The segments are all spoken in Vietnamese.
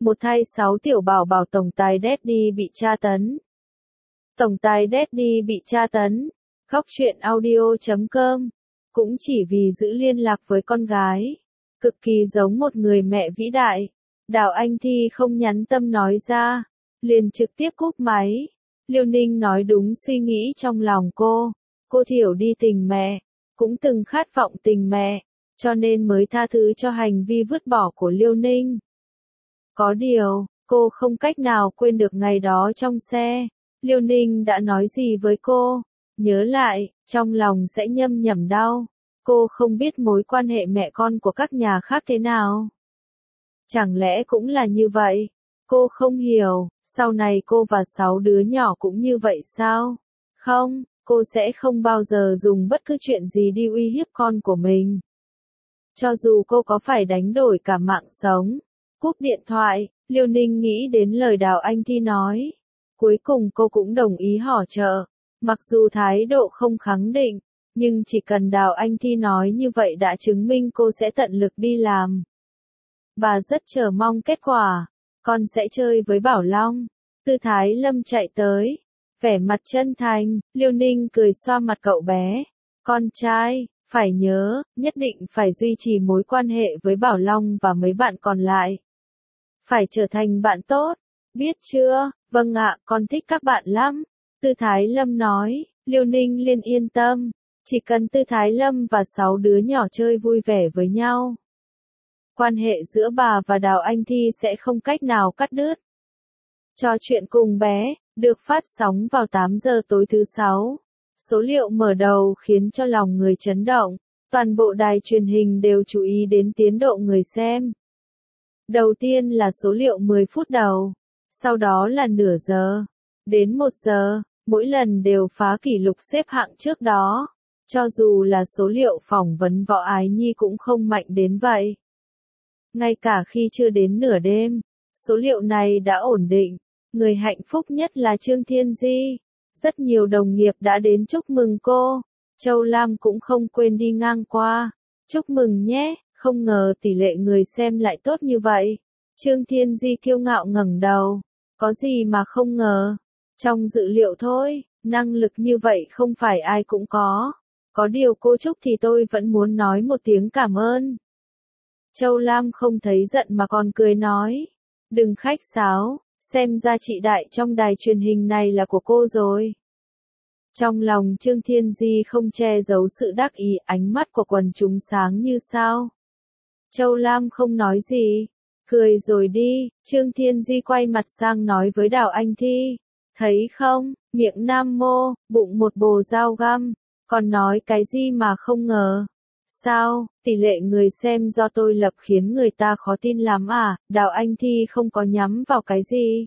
một thay 6 tiểu bảo bảo tổng tài Daddy bị tra tấn. Tổng tài Daddy bị tra tấn. Khóc chuyện audio.com. Cũng chỉ vì giữ liên lạc với con gái. Cực kỳ giống một người mẹ vĩ đại. Đào Anh Thi không nhắn tâm nói ra. Liền trực tiếp cúp máy. Liêu Ninh nói đúng suy nghĩ trong lòng cô. Cô thiểu đi tình mẹ. Cũng từng khát vọng tình mẹ. Cho nên mới tha thứ cho hành vi vứt bỏ của Liêu Ninh. Có điều, cô không cách nào quên được ngày đó trong xe. Liêu Ninh đã nói gì với cô? Nhớ lại, trong lòng sẽ nhâm nhẩm đau. Cô không biết mối quan hệ mẹ con của các nhà khác thế nào. Chẳng lẽ cũng là như vậy? Cô không hiểu, sau này cô và 6 đứa nhỏ cũng như vậy sao? Không, cô sẽ không bao giờ dùng bất cứ chuyện gì đi uy hiếp con của mình. Cho dù cô có phải đánh đổi cả mạng sống. Cúp điện thoại, Liêu Ninh nghĩ đến lời Đào Anh Thi nói. Cuối cùng cô cũng đồng ý hỗ trợ. Mặc dù thái độ không khẳng định, nhưng chỉ cần Đào Anh Thi nói như vậy đã chứng minh cô sẽ tận lực đi làm. Bà rất chờ mong kết quả. Con sẽ chơi với Bảo Long. Tư Thái Lâm chạy tới. Vẻ mặt chân thành, Liêu Ninh cười xoa mặt cậu bé. Con trai, phải nhớ, nhất định phải duy trì mối quan hệ với Bảo Long và mấy bạn còn lại. Phải trở thành bạn tốt. Biết chưa? Vâng ạ, con thích các bạn lắm. Tư Thái Lâm nói. Liêu Ninh liền yên tâm. Chỉ cần Tư Thái Lâm và 6 đứa nhỏ chơi vui vẻ với nhau. Quan hệ giữa bà và Đào Anh Thi sẽ không cách nào cắt đứt. Trò chuyện cùng bé, được phát sóng vào 8 giờ tối thứ 6. Số liệu mở đầu khiến cho lòng người chấn động. Toàn bộ đài truyền hình đều chú ý đến tiến độ người xem. Đầu tiên là số liệu 10 phút đầu. Sau đó là nửa giờ. Đến 1 giờ, mỗi lần đều phá kỷ lục xếp hạng trước đó. Cho dù là số liệu phỏng vấn Võ Ái Nhi cũng không mạnh đến vậy. Ngay cả khi chưa đến nửa đêm, số liệu này đã ổn định. Người hạnh phúc nhất là Trương Thiên Di. Rất nhiều đồng nghiệp đã đến chúc mừng cô. Châu Lam cũng không quên đi ngang qua. Chúc mừng nhé, không ngờ tỷ lệ người xem lại tốt như vậy. Trương Thiên Di kiêu ngạo ngẩng đầu. Có gì mà không ngờ. Trong dự liệu thôi, năng lực như vậy không phải ai cũng có. Có điều cô Trúc thì tôi vẫn muốn nói một tiếng cảm ơn. Châu Lam không thấy giận mà còn cười nói. Đừng khách sáo, xem ra chị đại trong đài truyền hình này là của cô rồi. Trong lòng Trương Thiên Di không che giấu sự đắc ý, ánh mắt của quần chúng sáng như sao. Châu Lam không nói gì, cười rồi đi. Trương Thiên Di quay mặt sang nói với Đào Anh Thi. Thấy không, miệng nam mô, bụng một bồ dao găm, còn nói cái gì mà không ngờ. Sao, tỷ lệ người xem do tôi lập khiến người ta khó tin lắm à? Đào Anh Thi không có nhắm vào cái gì.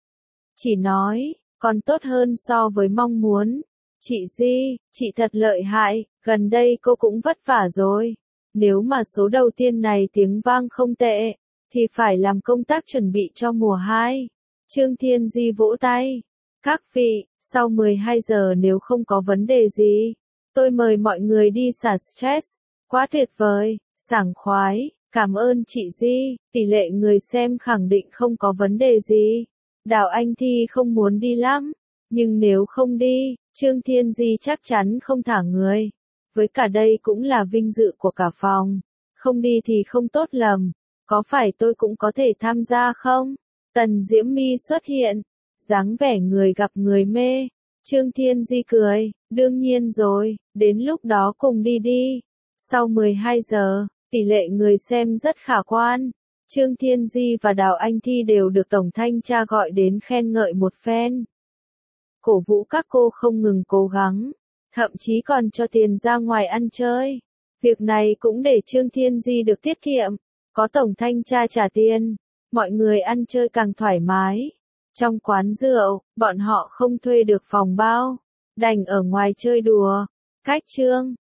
Chỉ nói, còn tốt hơn so với mong muốn. Chị Di, chị thật lợi hại, gần đây cô cũng vất vả rồi. Nếu mà số đầu tiên này tiếng vang không tệ, thì phải làm công tác chuẩn bị cho mùa 2. Trương Thiên Di vỗ tay. Các vị, sau 12 giờ nếu không có vấn đề gì, tôi mời mọi người đi xả stress. Quá tuyệt vời, sảng khoái, cảm ơn chị Di, tỷ lệ người xem khẳng định không có vấn đề gì. Đào Anh Thi không muốn đi lắm, nhưng nếu không đi, Trương Thiên Di chắc chắn không thả người. Với cả đây cũng là vinh dự của cả phòng. Không đi thì không tốt lầm. Có phải tôi cũng có thể tham gia không? Tần Diễm My xuất hiện. Dáng vẻ người gặp người mê. Trương Thiên Di cười. Đương nhiên rồi, đến lúc đó cùng đi đi. Sau 12 giờ, tỷ lệ người xem rất khả quan. Trương Thiên Di và Đào Anh Thi đều được Tổng Thanh tra gọi đến khen ngợi một phen. Cổ vũ các cô không ngừng cố gắng. Thậm chí còn cho tiền ra ngoài ăn chơi. Việc này cũng để Trương Thiên Di được tiết kiệm. Có Tổng Thanh tra trả tiền. Mọi người ăn chơi càng thoải mái. Trong quán rượu, bọn họ không thuê được phòng bao. Đành ở ngoài chơi đùa. Cách Trương